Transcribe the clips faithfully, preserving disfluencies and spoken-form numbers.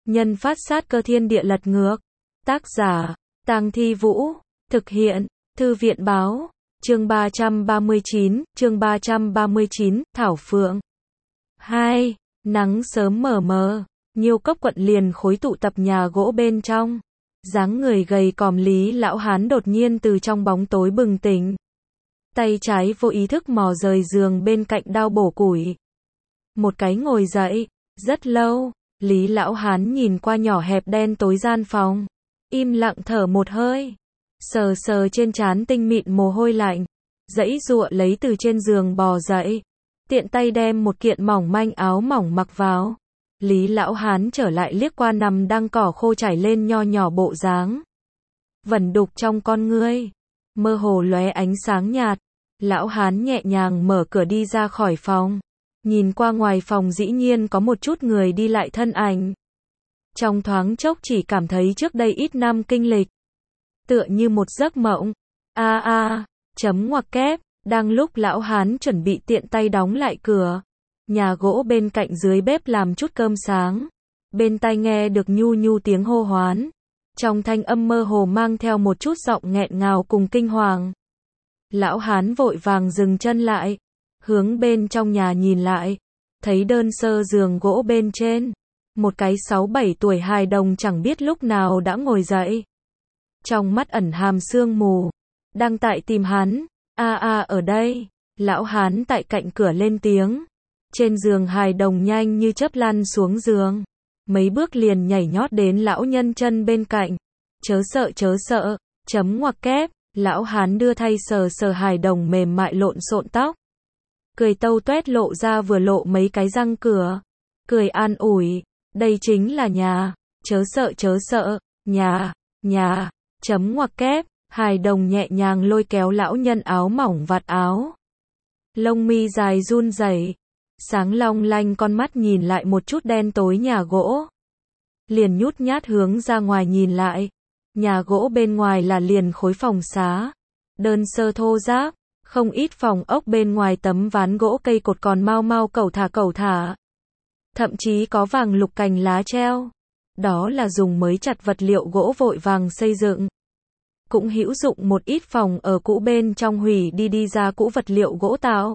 Nhân phát sát cơ thiên địa lật ngược. Tác giả, Tang Thi Vũ. Thực hiện, Thư viện báo. Chương ba trăm ba mươi chín, chương ba trăm ba mươi chín, Thảo Phượng. hai. Nắng sớm mờ mờ, Nhiêu Cốc quận liền khối tụ tập nhà gỗ bên trong. Dáng người gầy còm Lý lão hán đột nhiên từ trong bóng tối bừng tỉnh. Tay trái vô ý thức mò rời giường bên cạnh đao bổ củi. Một cái ngồi dậy, rất lâu, Lý lão hán nhìn qua nhỏ hẹp đen tối gian phòng, im lặng thở một hơi, sờ sờ trên trán tinh mịn mồ hôi lạnh, giãy giụa lấy từ trên giường bò dậy, tiện tay đem một kiện mỏng manh áo mỏng mặc vào. Lý lão hán trở lại liếc qua nằm đang cỏ khô trải lên nho nhỏ bộ dáng. Vẩn đục trong con ngươi, mơ hồ lóe ánh sáng nhạt. Lão hán nhẹ nhàng mở cửa đi ra khỏi phòng. Nhìn qua ngoài phòng dĩ nhiên có một chút người đi lại thân ảnh. Trong thoáng chốc chỉ cảm thấy trước đây ít năm kinh lịch. Tựa như một giấc mộng. A a, chấm ngoặc kép, đang lúc lão hán chuẩn bị tiện tay đóng lại cửa. Nhà gỗ bên cạnh dưới bếp làm chút cơm sáng. Bên tai nghe được nhu nhu tiếng hô hoán. Trong thanh âm mơ hồ mang theo một chút giọng nghẹn ngào cùng kinh hoàng. Lão hán vội vàng dừng chân lại, hướng bên trong nhà nhìn lại, thấy đơn sơ giường gỗ bên trên, một cái sáu bảy tuổi hài đồng chẳng biết lúc nào đã ngồi dậy. Trong mắt ẩn hàm sương mù, đang tại tìm hắn. A a ở đây, lão hán tại cạnh cửa lên tiếng. Trên giường hài đồng nhanh như chớp lăn xuống giường, mấy bước liền nhảy nhót đến lão nhân chân bên cạnh. Chớ sợ chớ sợ, chấm ngoặc kép. Lão hán đưa thay sờ sờ hài đồng mềm mại lộn xộn tóc. Cười tâu tuét lộ ra vừa lộ mấy cái răng cửa. Cười an ủi, đây chính là nhà, chớ sợ chớ sợ, nhà, nhà, chấm ngoặc kép. Hài đồng nhẹ nhàng lôi kéo lão nhân áo mỏng vạt áo. Lông mi dài run rẩy, sáng long lanh con mắt nhìn lại một chút đen tối nhà gỗ. Liền nhút nhát hướng ra ngoài nhìn lại. Nhà gỗ bên ngoài là liền khối phòng xá, đơn sơ thô ráp, không ít phòng ốc bên ngoài tấm ván gỗ cây cột còn mau mau cẩu thả cẩu thả. Thậm chí có vàng lục cành lá treo, đó là dùng mới chặt vật liệu gỗ vội vàng xây dựng. Cũng hữu dụng một ít phòng ở cũ bên trong hủy đi đi ra cũ vật liệu gỗ tạo.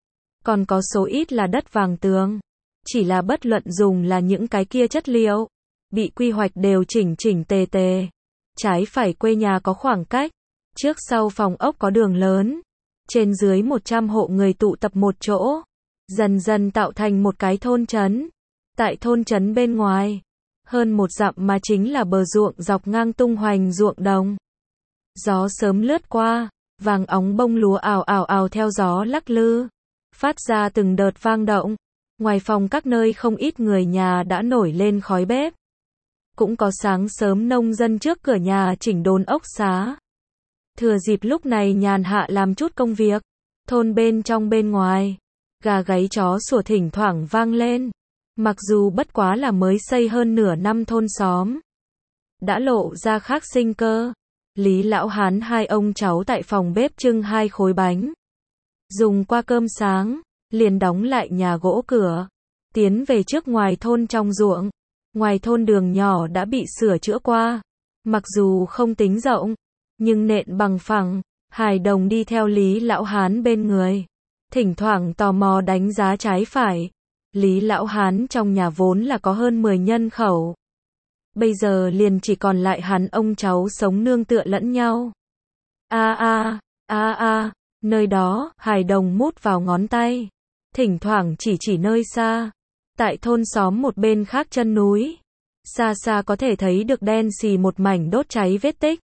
Còn có số ít là đất vàng tường, chỉ là bất luận dùng là những cái kia chất liệu, bị quy hoạch đều chỉnh chỉnh tề tề. Trái phải quê nhà có khoảng cách, trước sau phòng ốc có đường lớn, trên dưới một trăm hộ người tụ tập một chỗ, dần dần tạo thành một cái thôn trấn. Tại thôn trấn bên ngoài, hơn một dặm mà chính là bờ ruộng dọc ngang tung hoành ruộng đồng. Gió sớm lướt qua, vàng óng bông lúa ào ào ào theo gió lắc lư, phát ra từng đợt vang động. Ngoài phòng các nơi không ít người nhà đã nổi lên khói bếp. Cũng có sáng sớm nông dân trước cửa nhà chỉnh đốn ốc xá. Thừa dịp lúc này nhàn hạ làm chút công việc. Thôn bên trong bên ngoài, gà gáy chó sủa thỉnh thoảng vang lên. Mặc dù bất quá là mới xây hơn nửa năm thôn xóm, đã lộ ra khác sinh cơ. Lý lão hán hai ông cháu tại phòng bếp trưng hai khối bánh. Dùng qua cơm sáng, liền đóng lại nhà gỗ cửa. Tiến về trước ngoài thôn trong ruộng. Ngoài thôn đường nhỏ đã bị sửa chữa qua. Mặc dù không tính rộng, nhưng nện bằng phẳng. Hài đồng đi theo Lý lão hán bên người. Thỉnh thoảng tò mò đánh giá trái phải. Lý lão hán trong nhà vốn là có hơn mười nhân khẩu. Bây giờ liền chỉ còn lại hắn ông cháu sống nương tựa lẫn nhau. A a, a a, nơi đó, hài đồng mút vào ngón tay. Thỉnh thoảng chỉ chỉ nơi xa. Tại thôn xóm một bên khác chân núi, xa xa có thể thấy được đen xì một mảnh đốt cháy vết tích.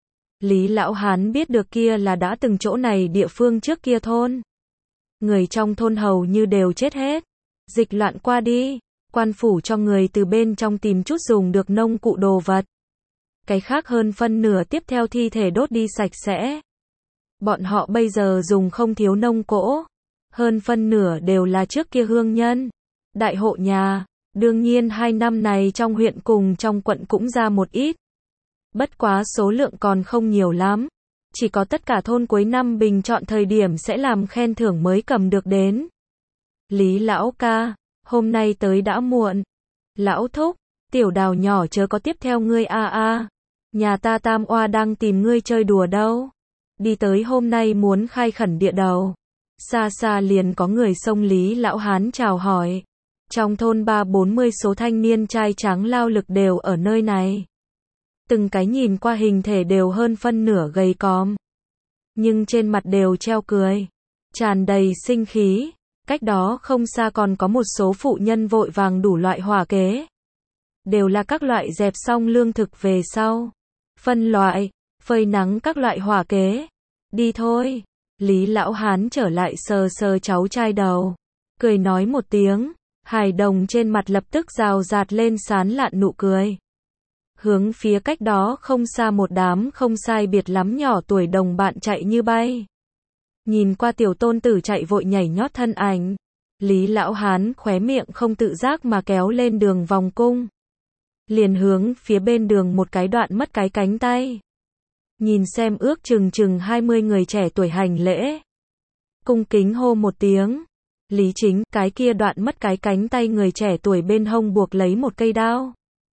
Lý lão hán biết được kia là đã từng chỗ này địa phương trước kia thôn. Người trong thôn hầu như đều chết hết. Dịch loạn qua đi, quan phủ cho người từ bên trong tìm chút dùng được nông cụ đồ vật. Cái khác hơn phân nửa tiếp theo thi thể đốt đi sạch sẽ. Bọn họ bây giờ dùng không thiếu nông cỗ. Hơn phân nửa đều là trước kia hương nhân. Đại hộ nhà, đương nhiên hai năm này trong huyện cùng trong quận cũng ra một ít. Bất quá số lượng còn không nhiều lắm. Chỉ có tất cả thôn cuối năm bình chọn thời điểm sẽ làm khen thưởng mới cầm được đến. Lý lão ca, hôm nay tới đã muộn. Lão thúc, Tiểu Đào nhỏ chớ có tiếp theo ngươi a a. Nhà ta tam oa đang tìm ngươi chơi đùa đâu. Đi tới hôm nay muốn khai khẩn địa đầu. Xa xa liền có người xông Lý Lão Hán chào hỏi. Trong thôn ba bốn mươi số thanh niên trai tráng lao lực đều ở nơi này. Từng cái nhìn qua hình thể đều hơn phân nửa gầy còm. Nhưng trên mặt đều treo cười. Tràn đầy sinh khí. Cách đó không xa còn có một số phụ nhân vội vàng đủ loại hỏa kế. Đều là các loại dẹp xong lương thực về sau. Phân loại, phơi nắng các loại hỏa kế. Đi thôi. Lý Lão Hán trở lại sờ sờ cháu trai đầu. Cười nói một tiếng. Hài đồng trên mặt lập tức rào rạt lên sán lạn nụ cười. Hướng phía cách đó không xa một đám không sai biệt lắm nhỏ tuổi đồng bạn chạy như bay. Nhìn qua tiểu tôn tử chạy vội nhảy nhót thân ảnh. Lý Lão Hán khóe miệng không tự giác mà kéo lên đường vòng cung. Liền hướng phía bên đường một cái đoạn mất cái cánh tay. Nhìn xem ước chừng chừng hai mươi người trẻ tuổi hành lễ. Cung kính hô một tiếng. Lý Chính, cái kia đoạn mất cái cánh tay người trẻ tuổi bên hông buộc lấy một cây đao.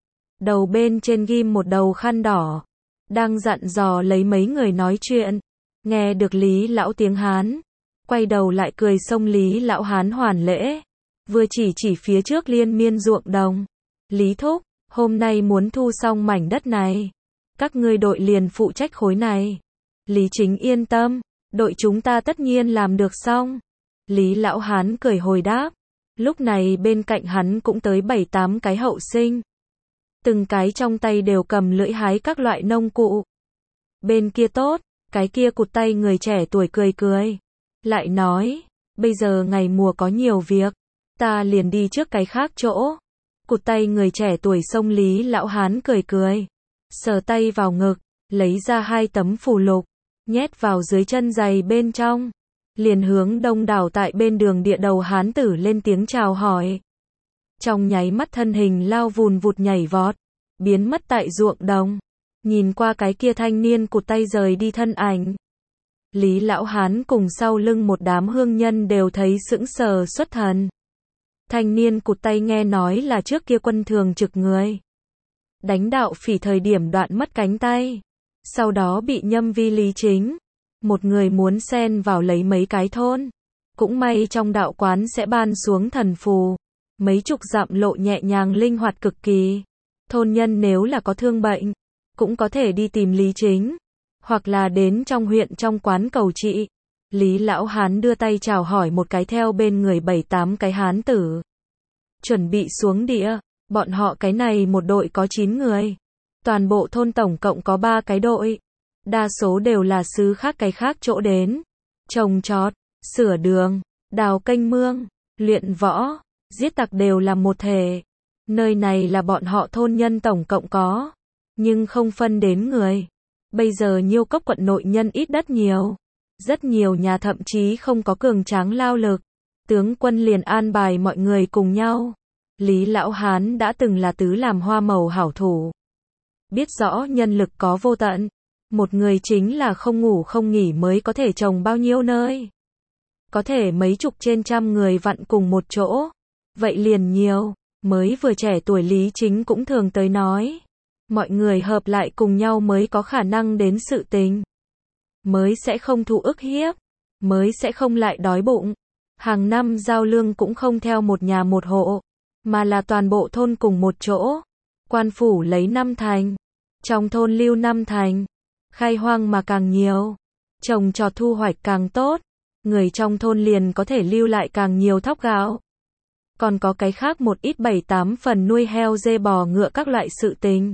Đầu bên trên ghim một đầu khăn đỏ. Đang dặn dò lấy mấy người nói chuyện. Nghe được Lý Lão tiếng Hán. Quay đầu lại cười xông Lý Lão Hán hoàn lễ. Vừa chỉ chỉ phía trước liên miên ruộng đồng. Lý Thúc, hôm nay muốn thu xong mảnh đất này. Các ngươi đội liền phụ trách khối này. Lý Chính yên tâm. Đội chúng ta tất nhiên làm được xong. Lý Lão Hán cười hồi đáp. Lúc này bên cạnh hắn cũng tới bảy tám cái hậu sinh. Từng cái trong tay đều cầm lưỡi hái các loại nông cụ. Bên kia tốt, cái kia cụt tay người trẻ tuổi cười cười. Lại nói, bây giờ ngày mùa có nhiều việc. Ta liền đi trước cái khác chỗ. Cụt tay người trẻ tuổi xông Lý Lão Hán cười cười. Sờ tay vào ngực, lấy ra hai tấm phù lục. Nhét vào dưới chân giày bên trong. Liền hướng đông đảo tại bên đường địa đầu hán tử lên tiếng chào hỏi. Trong nháy mắt thân hình lao vùn vụt nhảy vọt. Biến mất tại ruộng đồng. Nhìn qua cái kia thanh niên cụt tay rời đi thân ảnh. Lý Lão Hán cùng sau lưng một đám hương nhân đều thấy sững sờ xuất thần. Thanh niên cụt tay nghe nói là trước kia quân thường trực người. Đánh đạo phỉ thời điểm đoạn mất cánh tay. Sau đó bị nhâm vi Lý Chính. Một người muốn xen vào lấy mấy cái thôn. Cũng may trong đạo quán sẽ ban xuống thần phù. Mấy chục dặm lộ nhẹ nhàng linh hoạt cực kỳ. Thôn nhân nếu là có thương bệnh, cũng có thể đi tìm Lý Chính. Hoặc là đến trong huyện trong quán cầu trị. Lý Lão Hán đưa tay chào hỏi một cái theo bên người bảy tám cái hán tử. Chuẩn bị xuống địa. Bọn họ cái này một đội có chín người. Toàn bộ thôn tổng cộng có ba cái đội. Đa số đều là xứ khác cái khác chỗ đến. Trồng trọt, sửa đường, đào kênh mương, luyện võ, giết tặc đều là một thể. Nơi này là bọn họ thôn nhân tổng cộng có. Nhưng không phân đến người. Bây giờ Nhiêu Cốc quận nội nhân ít đất nhiều. Rất nhiều nhà thậm chí không có cường tráng lao lực. Tướng quân liền an bài mọi người cùng nhau. Lý Lão Hán đã từng là tứ làm hoa màu hảo thủ. Biết rõ nhân lực có vô tận. Một người chính là không ngủ không nghỉ mới có thể trồng bao nhiêu nơi. Có thể mấy chục trên trăm người vặn cùng một chỗ. Vậy liền nhiều. Mới vừa trẻ tuổi Lý Chính cũng thường tới nói. Mọi người hợp lại cùng nhau mới có khả năng đến sự tình. Mới sẽ không thụ ức hiếp. Mới sẽ không lại đói bụng. Hàng năm giao lương cũng không theo một nhà một hộ. Mà là toàn bộ thôn cùng một chỗ. Quan phủ lấy năm thành. Trong thôn lưu năm thành. Khai hoang mà càng nhiều. Trồng trọt thu hoạch càng tốt. Người trong thôn liền có thể lưu lại càng nhiều thóc gạo. Còn có cái khác một ít bảy tám phần nuôi heo dê bò ngựa các loại sự tình.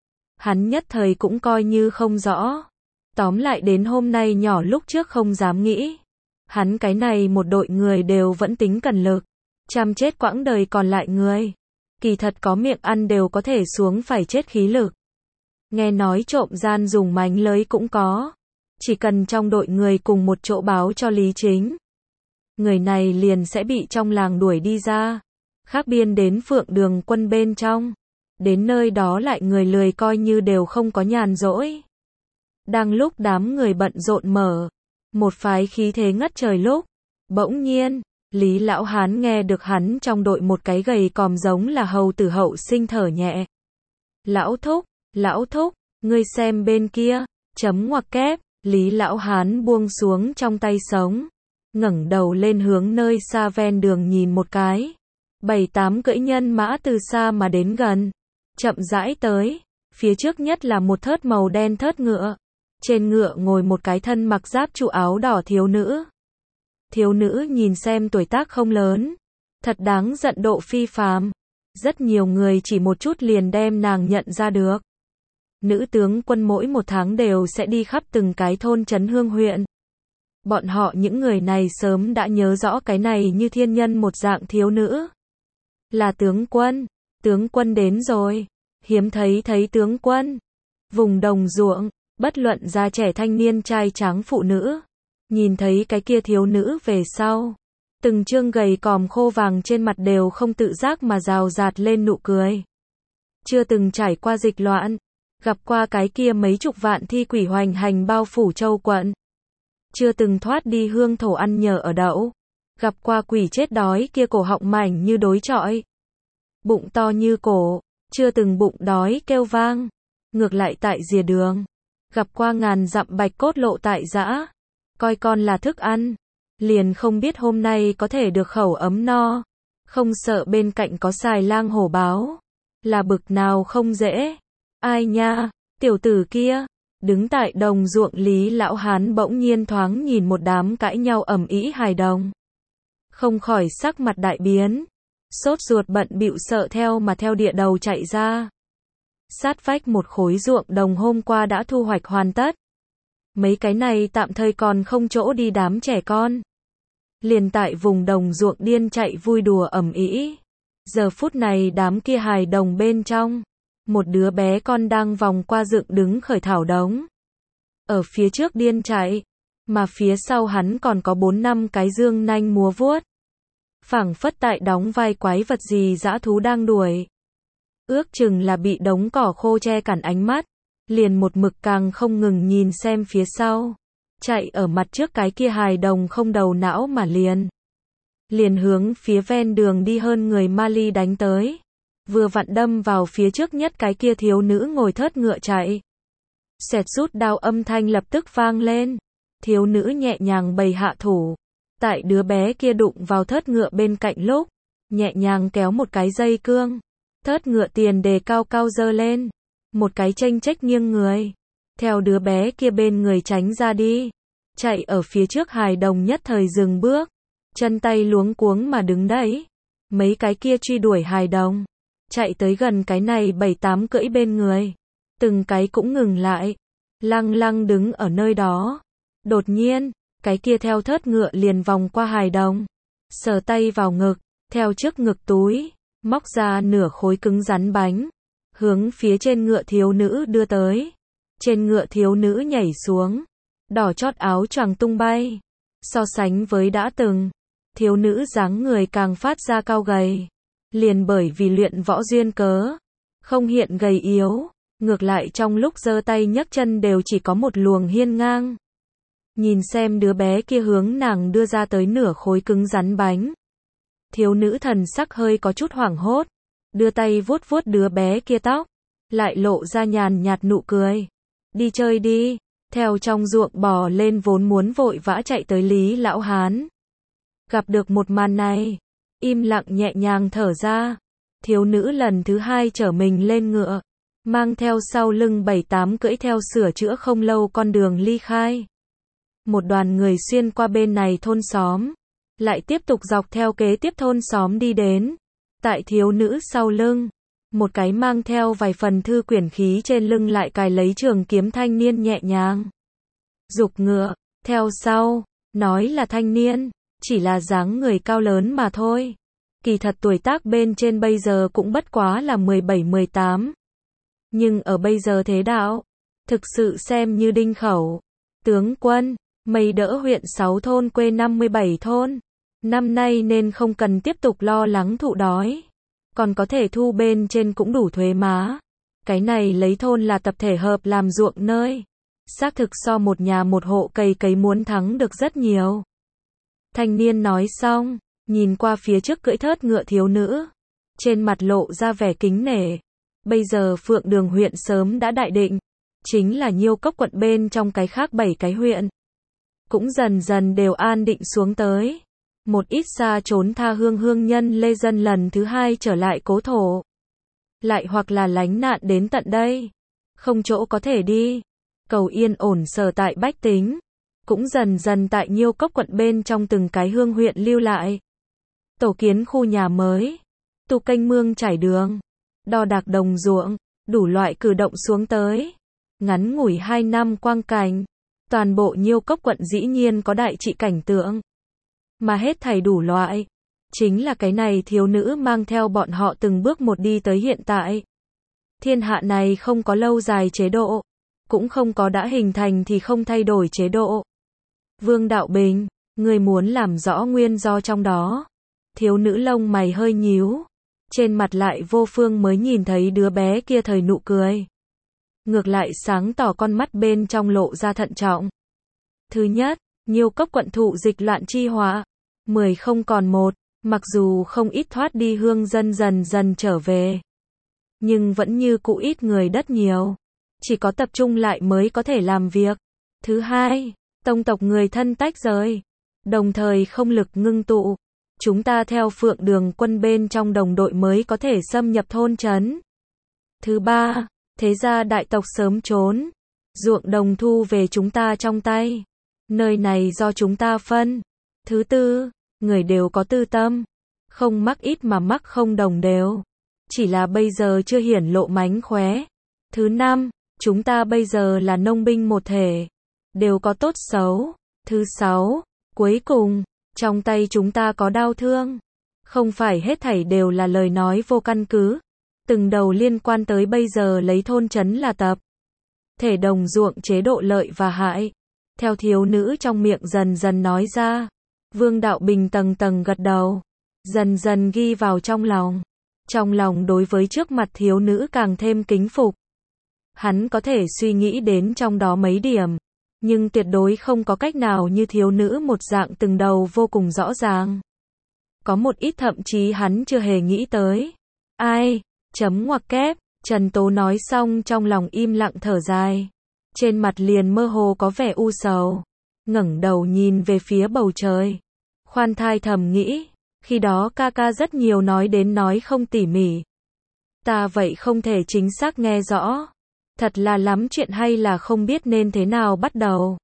Hắn nhất thời cũng coi như không rõ. Tóm lại đến hôm nay nhỏ lúc trước không dám nghĩ. Hắn cái này một đội người đều vẫn tính cần lực. Chăm chết quãng đời còn lại người. Kỳ thật có miệng ăn đều có thể xuống phải chết khí lực. Nghe nói trộm gian dùng mánh lới cũng có. Chỉ cần trong đội người cùng một chỗ báo cho Lý Chính. Người này liền sẽ bị trong làng đuổi đi ra. Khác biên đến Phượng Đường quân bên trong. Đến nơi đó lại người lười coi như đều không có nhàn rỗi. Đang lúc đám người bận rộn mở. Một phái khí thế ngất trời lúc. Bỗng nhiên, Lý Lão Hán nghe được hắn trong đội một cái gầy còm giống là hầu tử hậu sinh thở nhẹ. Lão thúc, lão thúc, ngươi xem bên kia, chấm ngoặc kép, Lý lão hán buông xuống trong tay sống, ngẩng đầu lên hướng nơi xa ven đường nhìn một cái. Bảy tám cưỡi nhân mã từ xa mà đến gần, chậm rãi tới, phía trước nhất là một thớt màu đen thớt ngựa. Trên ngựa ngồi một cái thân mặc giáp trụ áo đỏ thiếu nữ. Thiếu nữ nhìn xem tuổi tác không lớn, thật đáng giận độ phi phàm. Rất nhiều người chỉ một chút liền đem nàng nhận ra được. Nữ tướng quân mỗi một tháng đều sẽ đi khắp từng cái thôn trấn hương huyện. Bọn họ những người này sớm đã nhớ rõ cái này như thiên nhân một dạng thiếu nữ. Là tướng quân, tướng quân đến rồi, hiếm thấy thấy tướng quân. Vùng đồng ruộng, bất luận già trẻ thanh niên trai tráng phụ nữ, nhìn thấy cái kia thiếu nữ về sau, từng trương gầy còm khô vàng trên mặt đều không tự giác mà rào rạt lên nụ cười. Chưa từng trải qua dịch loạn, gặp qua cái kia mấy chục vạn thi quỷ hoành hành bao phủ châu quận. Chưa từng thoát đi hương thổ ăn nhờ ở đậu, gặp qua quỷ chết đói kia cổ họng mảnh như đối chọi, bụng to như cổ, chưa từng bụng đói kêu vang. Ngược lại tại rìa đường, gặp qua ngàn dặm bạch cốt lộ tại dã, coi con là thức ăn, liền không biết hôm nay có thể được khẩu ấm no, không sợ bên cạnh có xài lang hổ báo, là bực nào không dễ. Ai nha, tiểu tử kia, đứng tại đồng ruộng Lý lão hán bỗng nhiên thoáng nhìn một đám cãi nhau ầm ĩ hài đồng, không khỏi sắc mặt đại biến, sốt ruột bận bịu sợ theo mà theo địa đầu chạy ra. Sát vách một khối ruộng đồng hôm qua đã thu hoạch hoàn tất. Mấy cái này tạm thời còn không chỗ đi đám trẻ con. Liền tại vùng đồng ruộng điên chạy vui đùa ầm ĩ. Giờ phút này đám kia hài đồng bên trong, một đứa bé con đang vòng qua dựng đứng khởi thảo đống. Ở phía trước điên chạy, mà phía sau hắn còn có bốn năm cái dương nanh múa vuốt. Phảng phất tại đóng vai quái vật gì dã thú đang đuổi. Ước chừng là bị đống cỏ khô che cản ánh mắt, liền một mực càng không ngừng nhìn xem phía sau. Chạy ở mặt trước cái kia hài đồng không đầu não mà liền. Liền hướng phía ven đường đi hơn người Mali đánh tới. Vừa vặn đâm vào phía trước nhất cái kia thiếu nữ ngồi thớt ngựa chạy. Xẹt rút đao âm thanh lập tức vang lên. Thiếu nữ nhẹ nhàng bày hạ thủ. Tại đứa bé kia đụng vào thớt ngựa bên cạnh lúc, nhẹ nhàng kéo một cái dây cương. Thớt ngựa tiền đề cao cao dơ lên. Một cái chênh chếch nghiêng người. Theo đứa bé kia bên người tránh ra đi. Chạy ở phía trước hài đồng nhất thời dừng bước. Chân tay luống cuống mà đứng đấy. Mấy cái kia truy đuổi hài đồng. Chạy tới gần cái này bảy tám cưỡi bên người. Từng cái cũng ngừng lại. Lăng lăng đứng ở nơi đó. Đột nhiên, cái kia theo thớt ngựa liền vòng qua hài đồng. Sờ tay vào ngực, theo trước ngực túi. Móc ra nửa khối cứng rắn bánh. Hướng phía trên ngựa thiếu nữ đưa tới. Trên ngựa thiếu nữ nhảy xuống. Đỏ chót áo choàng tung bay. So sánh với đã từng, thiếu nữ dáng người càng phát ra cao gầy. Liền bởi vì luyện võ duyên cớ, không hiện gầy yếu, ngược lại trong lúc giơ tay nhấc chân đều chỉ có một luồng hiên ngang. Nhìn xem đứa bé kia hướng nàng đưa ra tới nửa khối cứng rắn bánh. Thiếu nữ thần sắc hơi có chút hoảng hốt, đưa tay vuốt vuốt đứa bé kia tóc, lại lộ ra nhàn nhạt nụ cười. Đi chơi đi, theo trong ruộng bò lên vốn muốn vội vã chạy tới Lý lão hán. Gặp được một màn này, im lặng nhẹ nhàng thở ra. Thiếu nữ lần thứ hai chở mình lên ngựa, mang theo sau lưng bảy tám cưỡi theo sửa chữa không lâu con đường ly khai. Một đoàn người xuyên qua bên này thôn xóm, lại tiếp tục dọc theo kế tiếp thôn xóm đi đến. Tại thiếu nữ sau lưng, một cái mang theo vài phần thư quyển khí trên lưng lại cài lấy trường kiếm thanh niên nhẹ nhàng giục ngựa, theo sau, nói là thanh niên, chỉ là dáng người cao lớn mà thôi. Kỳ thật tuổi tác bên trên bây giờ cũng bất quá là mười bảy mười tám. Nhưng ở bây giờ thế đạo, thực sự xem như đinh khẩu. Tướng quân, mây đỡ huyện sáu thôn quê năm mươi bảy thôn. Năm nay nên không cần tiếp tục lo lắng thụ đói. Còn có thể thu bên trên cũng đủ thuế má. Cái này lấy thôn là tập thể hợp làm ruộng nơi. Xác thực so một nhà một hộ cày cấy muốn thắng được rất nhiều. Thanh niên nói xong, nhìn qua phía trước cưỡi thớt ngựa thiếu nữ. Trên mặt lộ ra vẻ kính nể. Bây giờ Phượng Đường huyện sớm đã đại định, chính là Nhiêu Cốc quận bên trong cái khác bảy cái huyện. Cũng dần dần đều an định xuống tới. Một ít xa trốn tha hương hương nhân lê dân lần thứ hai trở lại cố thổ. Lại hoặc là lánh nạn đến tận đây. Không chỗ có thể đi. Cầu yên ổn sở tại bách tính. Cũng dần dần tại Nhiêu Cốc quận bên trong từng cái hương huyện lưu lại. Tổ kiến khu nhà mới. Tu kênh mương trải đường. Đo đạc đồng ruộng. Đủ loại cử động xuống tới. Ngắn ngủi hai năm quang cảnh. Toàn bộ Nhiêu Cốc quận dĩ nhiên có đại trị cảnh tượng. Mà hết thảy đủ loại. Chính là cái này thiếu nữ mang theo bọn họ từng bước một đi tới hiện tại. Thiên hạ này không có lâu dài chế độ. Cũng không có đã hình thành thì không thay đổi chế độ. Vương Đạo Bình, người muốn làm rõ nguyên do trong đó. Thiếu nữ lông mày hơi nhíu. Trên mặt lại vô phương mới nhìn thấy đứa bé kia thời nụ cười. Ngược lại sáng tỏ con mắt bên trong lộ ra thận trọng. Thứ nhất, Nhiêu Cốc quận thụ dịch loạn chi họa. Mười không còn một, mặc dù không ít thoát đi hương dân dần dần trở về. Nhưng vẫn như cũ ít người đất nhiều. Chỉ có tập trung lại mới có thể làm việc. Thứ hai, tông tộc người thân tách rời. Đồng thời không lực ngưng tụ. Chúng ta theo Phượng Đường quân bên trong đồng đội mới có thể xâm nhập thôn trấn. Thứ ba, thế gia đại tộc sớm trốn. Ruộng đồng thu về chúng ta trong tay. Nơi này do chúng ta phân. Thứ tư, người đều có tư tâm. Không mắc ít mà mắc không đồng đều. Chỉ là bây giờ chưa hiển lộ mánh khóe. Thứ năm, chúng ta bây giờ là nông binh một thể. Đều có tốt xấu. Thứ sáu, cuối cùng, trong tay chúng ta có đau thương. Không phải hết thảy đều là lời nói vô căn cứ. Từng đầu liên quan tới bây giờ lấy thôn trấn là tập. Thể đồng ruộng chế độ lợi và hại. Theo thiếu nữ trong miệng dần dần nói ra. Vương Đạo Bình tầng tầng gật đầu. Dần dần ghi vào trong lòng. Trong lòng đối với trước mặt thiếu nữ càng thêm kính phục. Hắn có thể suy nghĩ đến trong đó mấy điểm. Nhưng tuyệt đối không có cách nào như thiếu nữ một dạng từng đầu vô cùng rõ ràng. Có một ít thậm chí hắn chưa hề nghĩ tới. Ai? Chấm ngoặc kép. Trần Tố nói xong trong lòng im lặng thở dài. Trên mặt liền mơ hồ có vẻ u sầu. Ngẩng đầu nhìn về phía bầu trời. Khoan thai thầm nghĩ. Khi đó ca ca rất nhiều nói đến nói không tỉ mỉ. Ta vậy không thể chính xác nghe rõ. Thật là lắm chuyện hay là không biết nên thế nào bắt đầu.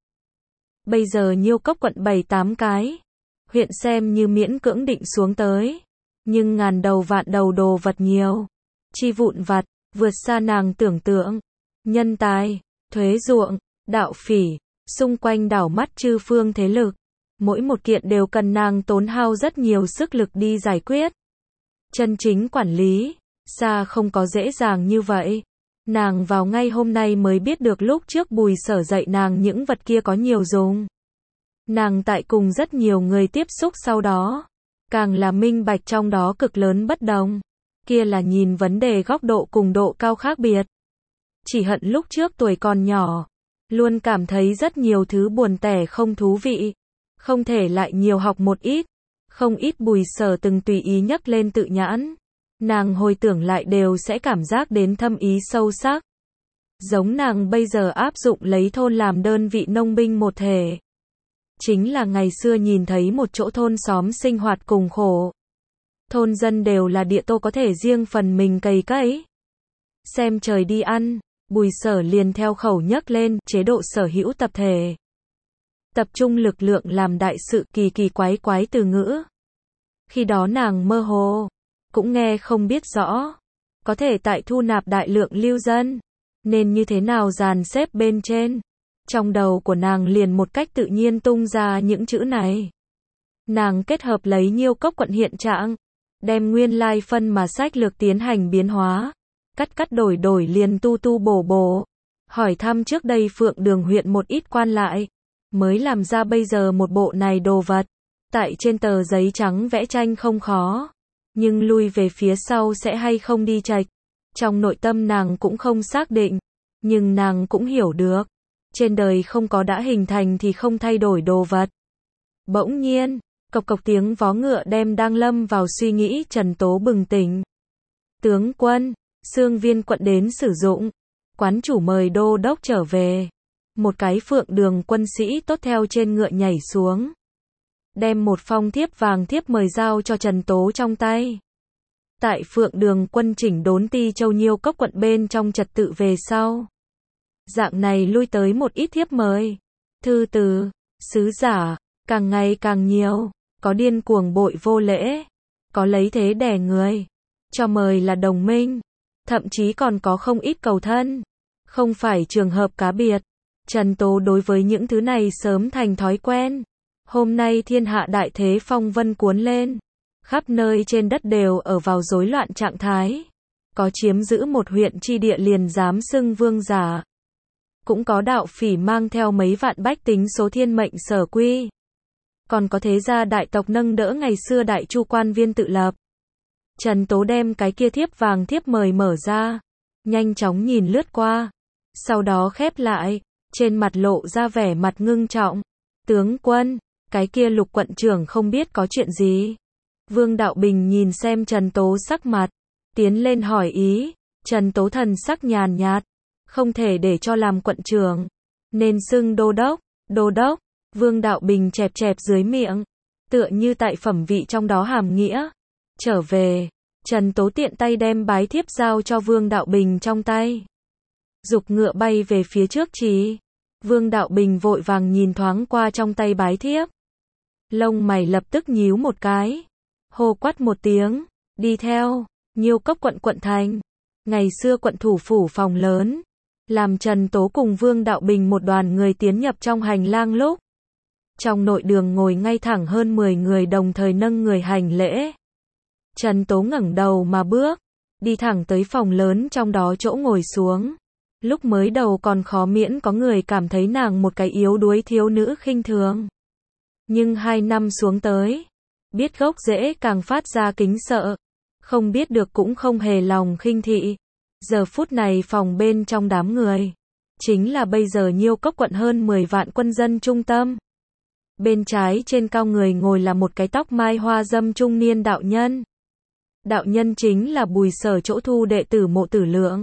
Bây giờ Nhiêu Cốc quận bảy tám cái. Huyện xem như miễn cưỡng định xuống tới. Nhưng ngàn đầu vạn đầu đồ vật nhiều. Chi vụn vặt, vượt xa nàng tưởng tượng. Nhân tài, thuế ruộng, đạo phỉ, xung quanh đảo mắt chư phương thế lực. Mỗi một kiện đều cần nàng tốn hao rất nhiều sức lực đi giải quyết. Chân chính quản lý, xa không có dễ dàng như vậy. Nàng vào ngay hôm nay mới biết được lúc trước Bùi Sở dạy nàng những vật kia có nhiều dùng. Nàng tại cùng rất nhiều người tiếp xúc sau đó. Càng là minh bạch trong đó cực lớn bất đồng. Kia là nhìn vấn đề góc độ cùng độ cao khác biệt. Chỉ hận lúc trước tuổi còn nhỏ. Luôn cảm thấy rất nhiều thứ buồn tẻ không thú vị. Không thể lại nhiều học một ít. Không ít Bùi Sở từng tùy ý nhắc lên tự nhãn. Nàng hồi tưởng lại đều sẽ cảm giác đến thâm ý sâu sắc. Giống nàng bây giờ áp dụng lấy thôn làm đơn vị nông binh một thể. Chính là ngày xưa nhìn thấy một chỗ thôn xóm sinh hoạt cùng khổ. Thôn dân đều là địa tô có thể riêng phần mình cày cấy. Xem trời đi ăn, Bùi Sở liền theo khẩu nhắc lên chế độ sở hữu tập thể. Tập trung lực lượng làm đại sự kỳ kỳ quái quái từ ngữ. Khi đó nàng mơ hồ. Cũng nghe không biết rõ. Có thể tại thu nạp đại lượng lưu dân. Nên như thế nào dàn xếp bên trên. Trong đầu của nàng liền một cách tự nhiên tung ra những chữ này. Nàng kết hợp lấy Nhiêu Cốc quận hiện trạng. Đem nguyên lai phân mà sách lược tiến hành biến hóa. Cắt cắt đổi đổi liền tu tu bổ bổ. Hỏi thăm trước đây Phượng Đường huyện một ít quan lại. Mới làm ra bây giờ một bộ này đồ vật. Tại trên tờ giấy trắng vẽ tranh không khó. Nhưng lui về phía sau sẽ hay không đi chệch. Trong nội tâm nàng cũng không xác định. Nhưng nàng cũng hiểu được. Trên đời không có đã hình thành thì không thay đổi đồ vật. Bỗng nhiên, cộc cộc tiếng vó ngựa đem đang lâm vào suy nghĩ Trần Tố bừng tỉnh. Tướng quân, Xương Viên quận đến sử dụng. Quán chủ mời đô đốc trở về. Một cái Phượng Đường quân sĩ tốt theo trên ngựa nhảy xuống. Đem một phong thiếp vàng thiếp mời giao cho Trần Tố trong tay. Tại Phượng Đường quân chỉnh đốn Ti Châu Nhiêu Cốc quận bên trong trật tự về sau. Dạng này lui tới một ít thiếp mời. Thư từ, sứ giả, càng ngày càng nhiều. Có điên cuồng bội vô lễ. Có lấy thế đè người. Cho mời là đồng minh. Thậm chí còn có không ít cầu thân. Không phải trường hợp cá biệt. Trần Tố đối với những thứ này sớm thành thói quen. Hôm nay thiên hạ đại thế phong vân cuốn lên. Khắp nơi trên đất đều ở vào rối loạn trạng thái. Có chiếm giữ một huyện chi địa liền dám xưng vương giả. Cũng có đạo phỉ mang theo mấy vạn bách tính số thiên mệnh sở quy. Còn có thế gia đại tộc nâng đỡ ngày xưa đại chu quan viên tự lập. Trần Tố đem cái kia thiếp vàng thiếp mời mở ra. Nhanh chóng nhìn lướt qua. Sau đó khép lại. Trên mặt lộ ra vẻ mặt ngưng trọng. Tướng quân, cái kia Lục quận trưởng không biết có chuyện gì. Vương Đạo Bình nhìn xem Trần Tố sắc mặt. Tiến lên hỏi ý. Trần Tố thần sắc nhàn nhạt. Không thể để cho làm quận trưởng. Nên xưng đô đốc. Đô đốc. Vương Đạo Bình chẹp chẹp dưới miệng. Tựa như tại phẩm vị trong đó hàm nghĩa. Trở về. Trần Tố tiện tay đem bái thiếp giao cho Vương Đạo Bình trong tay. Dục ngựa bay về phía trước chỉ. Vương Đạo Bình vội vàng nhìn thoáng qua trong tay bái thiếp. Lông mày lập tức nhíu một cái. Hô quát một tiếng. Đi theo. Nhiêu Cốc quận quận thành. Ngày xưa quận thủ phủ phòng lớn. Làm Trần Tố cùng Vương Đạo Bình một đoàn người tiến nhập trong hành lang lúc. Trong nội đường ngồi ngay thẳng hơn mười người đồng thời nâng người hành lễ. Trần Tố ngẩng đầu mà bước. Đi thẳng tới phòng lớn trong đó chỗ ngồi xuống. Lúc mới đầu còn khó miễn có người cảm thấy nàng một cái yếu đuối thiếu nữ khinh thường. Nhưng hai năm xuống tới. Biết gốc rễ càng phát ra kính sợ. Không biết được cũng không hề lòng khinh thị. Giờ phút này phòng bên trong đám người. Chính là bây giờ Nhiêu Cốc quận hơn mười vạn quân dân trung tâm. Bên trái trên cao người ngồi là một cái tóc mai hoa dâm trung niên đạo nhân. Đạo nhân chính là Bùi Sở chỗ thu đệ tử Mộ Tử Lượng.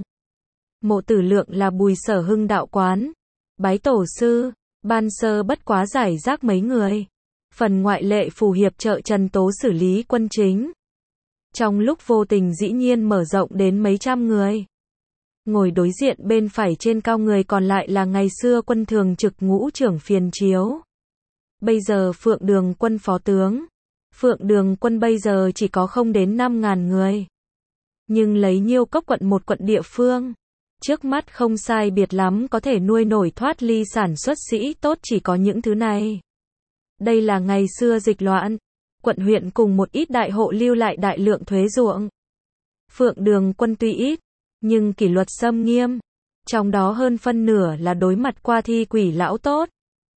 Mộ Tử Lượng là Bùi Sở hưng đạo quán. Bái tổ sư, ban sơ bất quá giải rác mấy người. Phần ngoại lệ phù hiệp trợ Trần Tố xử lý quân chính. Trong lúc vô tình dĩ nhiên mở rộng đến mấy trăm người. Ngồi đối diện bên phải trên cao người còn lại là ngày xưa quân thường trực ngũ trưởng Phiền Chiếu. Bây giờ Phượng Đường quân phó tướng. Phượng Đường quân bây giờ chỉ có không đến năm ngàn người. Nhưng lấy Nhiêu Cốc quận một quận địa phương. Trước mắt không sai biệt lắm có thể nuôi nổi thoát ly sản xuất sĩ tốt chỉ có những thứ này. Đây là ngày xưa dịch loạn. Quận huyện cùng một ít đại hộ lưu lại đại lượng thuế ruộng. Phượng Đường quân tuy ít, nhưng kỷ luật xâm nghiêm. Trong đó hơn phân nửa là đối mặt qua thi quỷ lão tốt.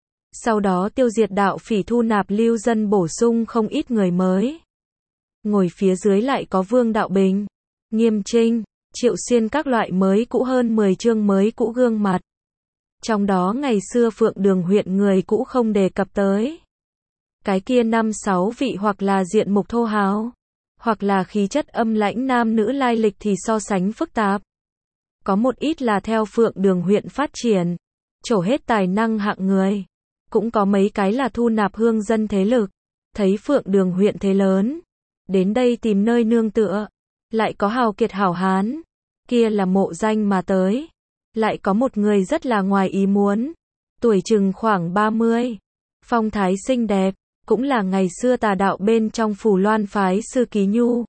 Sau đó tiêu diệt đạo phỉ thu nạp lưu dân bổ sung không ít người mới. Ngồi phía dưới lại có Vương Đạo Bình, Nghiêm Trinh, Triệu Xuyên các loại mới cũ hơn mười chương mới cũ gương mặt. Trong đó ngày xưa Phượng Đường huyện người cũ không đề cập tới. Cái kia năm sáu vị hoặc là diện mục thô hào, hoặc là khí chất âm lãnh nam nữ lai lịch thì so sánh phức tạp. Có một ít là theo Phượng Đường huyện phát triển, trổ hết tài năng hạng người. Cũng có mấy cái là thu nạp hương dân thế lực, thấy Phượng Đường huyện thế lớn, đến đây tìm nơi nương tựa. Lại có hào kiệt hảo hán, kia là mộ danh mà tới. Lại có một người rất là ngoài ý muốn, tuổi chừng khoảng ba mươi, phong thái xinh đẹp, cũng là ngày xưa tà đạo bên trong Phù Loan phái Sư Ký Nhu.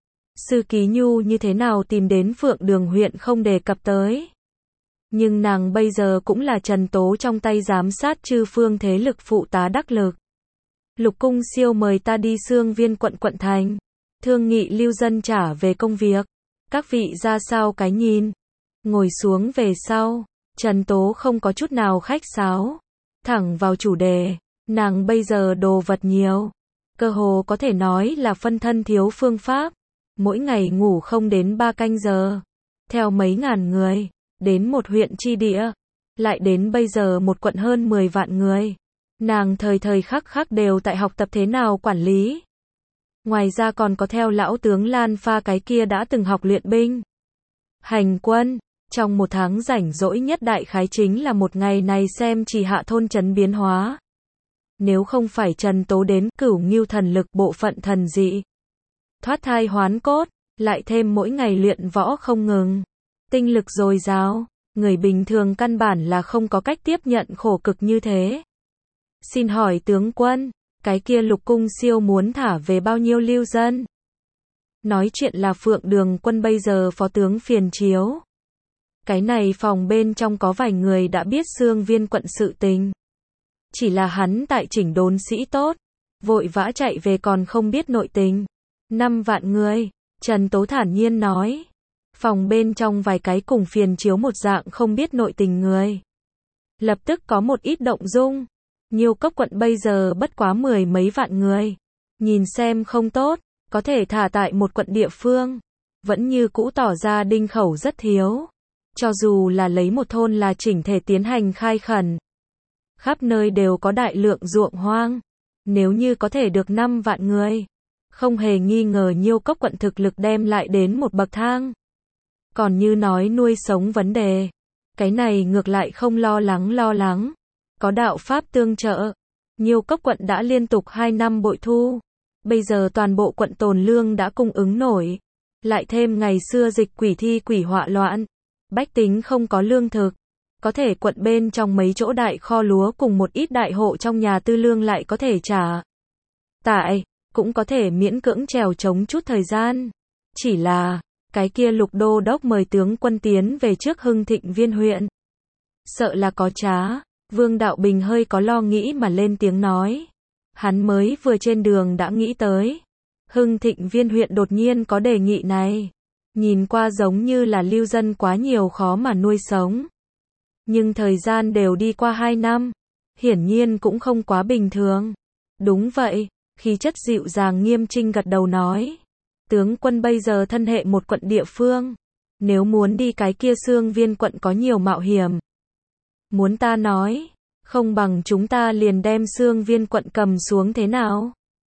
Sư Ký Nhu như thế nào tìm đến Phượng Đường huyện không đề cập tới. Nhưng nàng bây giờ cũng là Trần Tố trong tay giám sát chư phương thế lực phụ tá đắc lực. Lục cung siêu mời ta đi Xương Viên quận quận thành, thương nghị lưu dân trả về công việc. Các vị ra sao cái nhìn? Ngồi xuống về sau, Trần Tố không có chút nào khách sáo, thẳng vào chủ đề. Nàng bây giờ đồ vật nhiều, cơ hồ có thể nói là phân thân thiếu phương pháp. Mỗi ngày ngủ không đến ba canh giờ, theo mấy ngàn người, đến một huyện chi địa, lại đến bây giờ một quận hơn mười vạn người. Nàng thời thời khắc khắc đều tại học tập thế nào quản lý. Ngoài ra còn có theo lão tướng Lan Pha cái kia đã từng học luyện binh. Hành quân, trong một tháng rảnh rỗi nhất đại khái chính là một ngày này xem Trì Hạ thôn trấn biến hóa. Nếu không phải Trần Tố đến Cửu Ngưu thần lực bộ phận thần dị, thoát thai hoán cốt, lại thêm mỗi ngày luyện võ không ngừng, tinh lực dồi dào, người bình thường căn bản là không có cách tiếp nhận khổ cực như thế. Xin hỏi tướng quân, cái kia Lục Cung Siêu muốn thả về bao nhiêu lưu dân? Nói chuyện là Phượng Đường Quân bây giờ phó tướng Phiền Chiếu. Cái này phòng bên trong có vài người đã biết Xương Viên quận sự tình. Chỉ là hắn tại chỉnh đốn sĩ tốt, vội vã chạy về còn không biết nội tình. Năm vạn người, Trần Tố thản nhiên nói. Phòng bên trong vài cái cùng Phiền Chiếu một dạng không biết nội tình người. Lập tức có một ít động dung. Nhiêu Cốc quận bây giờ bất quá mười mấy vạn người. Nhìn xem không tốt, có thể thả tại một quận địa phương. Vẫn như cũ tỏ ra đinh khẩu rất thiếu. Cho dù là lấy một thôn là chỉnh thể tiến hành khai khẩn. Khắp nơi đều có đại lượng ruộng hoang. Nếu như có thể được năm vạn người, không hề nghi ngờ Nhiêu Cốc quận thực lực đem lại đến một bậc thang. Còn như nói nuôi sống vấn đề, cái này ngược lại không lo lắng lo lắng. Có đạo pháp tương trợ, Nhiêu Cốc quận đã liên tục hai năm bội thu. Bây giờ toàn bộ quận tồn lương đã cung ứng nổi. Lại thêm ngày xưa dịch quỷ thi quỷ họa loạn, bách tính không có lương thực. Có thể quận bên trong mấy chỗ đại kho lúa cùng một ít đại hộ trong nhà tư lương lại có thể trả. Tại, cũng có thể miễn cưỡng trèo chống chút thời gian. Chỉ là, cái kia Lục đô đốc mời tướng quân tiến về trước Hưng Thịnh Viên huyện. Sợ là có trá, Vương Đạo Bình hơi có lo nghĩ mà lên tiếng nói. Hắn mới vừa trên đường đã nghĩ tới. Hưng Thịnh Viên huyện đột nhiên có đề nghị này. Nhìn qua giống như là lưu dân quá nhiều khó mà nuôi sống. Nhưng thời gian đều đi qua hai năm. Hiển nhiên cũng không quá bình thường. Đúng vậy, khí chất dịu dàng Nghiêm Trinh gật đầu nói. Tướng quân bây giờ thân hệ một quận địa phương. Nếu muốn đi cái kia Xương Viên quận có nhiều mạo hiểm. Muốn ta nói, không bằng chúng ta liền đem Xương Viên quận cầm xuống thế nào?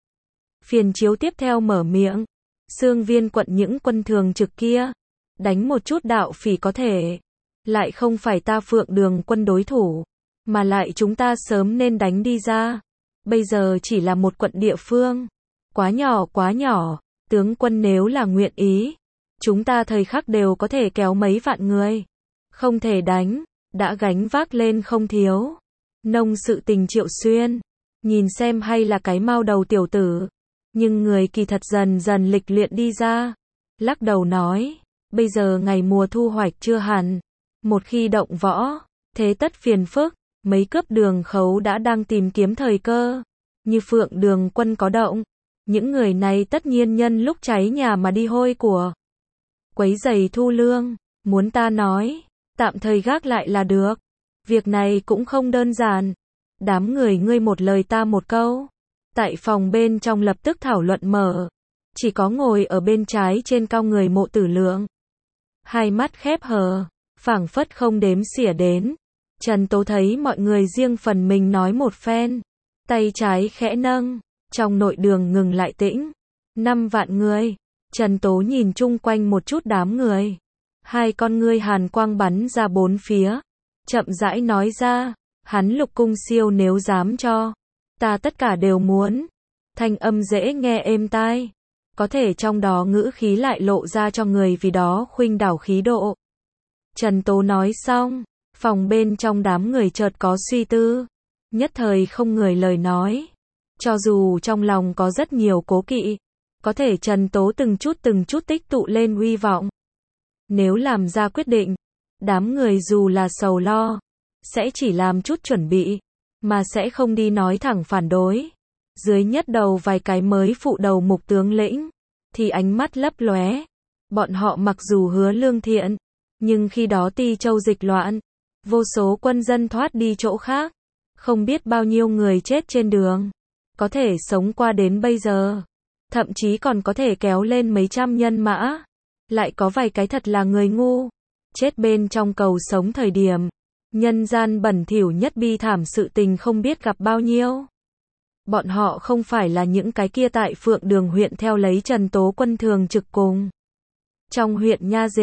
Phiền Chiếu tiếp theo mở miệng. Xương Viên quận những quân thường trực kia, đánh một chút đạo phỉ có thể. Lại không phải ta Phượng Đường Quân đối thủ, mà lại chúng ta sớm nên đánh đi ra. Bây giờ chỉ là một quận địa phương. Quá nhỏ quá nhỏ, tướng quân nếu là nguyện ý. Chúng ta thời khắc đều có thể kéo mấy vạn người. Không thể đánh, đã gánh vác lên không thiếu. Nông sự tình Triệu Xuyên, nhìn xem hay là cái mao đầu tiểu tử. Nhưng người kỳ thật dần dần lịch luyện đi ra. Lắc đầu nói, bây giờ ngày mùa thu hoạch chưa hẳn. Một khi động võ, thế tất phiền phức, mấy cướp đường khấu đã đang tìm kiếm thời cơ. Như Phượng Đường Quân có động, những người này tất nhiên nhân lúc cháy nhà mà đi hôi của. Quấy giày thu lương, muốn ta nói, tạm thời gác lại là được. Việc này cũng không đơn giản. Đám người ngươi một lời ta một câu. Tại phòng bên trong lập tức thảo luận mở. Chỉ có ngồi ở bên trái trên cao người Mộ Tử Lượng. Hai mắt khép hờ, phảng phất không đếm xỉa đến. Trần Tố thấy mọi người riêng phần mình nói một phen. Tay trái khẽ nâng, trong nội đường ngừng lại tĩnh. Năm vạn người. Trần Tố nhìn chung quanh một chút đám người. Hai con ngươi hàn quang bắn ra bốn phía. Chậm rãi nói ra, hắn Lục Cung Siêu nếu dám cho, ta tất cả đều muốn. Thanh âm dễ nghe êm tai. Có thể trong đó ngữ khí lại lộ ra cho người vì đó khuynh đảo khí độ. Trần Tố nói xong, phòng bên trong đám người chợt có suy tư. Nhất thời không người lời nói. Cho dù trong lòng có rất nhiều cố kỵ, có thể Trần Tố từng chút từng chút tích tụ lên uy vọng. Nếu làm ra quyết định, đám người dù là sầu lo, sẽ chỉ làm chút chuẩn bị, mà sẽ không đi nói thẳng phản đối. Dưới nhất đầu vài cái mới phụ đầu mục tướng lĩnh, thì ánh mắt lấp lóe. Bọn họ mặc dù hứa lương thiện, nhưng khi đó Ti Châu dịch loạn, vô số quân dân thoát đi chỗ khác, không biết bao nhiêu người chết trên đường, có thể sống qua đến bây giờ, thậm chí còn có thể kéo lên mấy trăm nhân mã. Lại có vài cái thật là người ngu, chết bên trong cầu sống thời điểm, nhân gian bẩn thỉu nhất bi thảm sự tình không biết gặp bao nhiêu. Bọn họ không phải là những cái kia tại Phượng Đường huyện theo lấy Trần Tố quân thường trực cùng. Trong huyện nha dịch,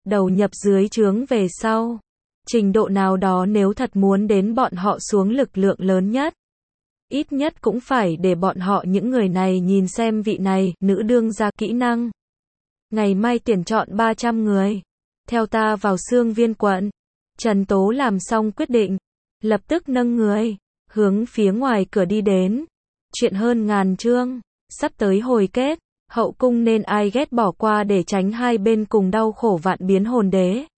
đầu nhập dưới trướng về sau. Trình độ nào đó nếu thật muốn đến bọn họ xuống lực lượng lớn nhất. Ít nhất cũng phải để bọn họ những người này nhìn xem vị này, nữ đương gia kỹ năng. Ngày mai tuyển chọn ba trăm người. Theo ta vào Xương Viên quận. Trần Tố làm xong quyết định. Lập tức nâng người. Hướng phía ngoài cửa đi đến. Chuyện hơn ngàn chương. Sắp tới hồi kết. Hậu cung nên ai ghét bỏ qua để tránh hai bên cùng đau khổ vạn biến hồn đế.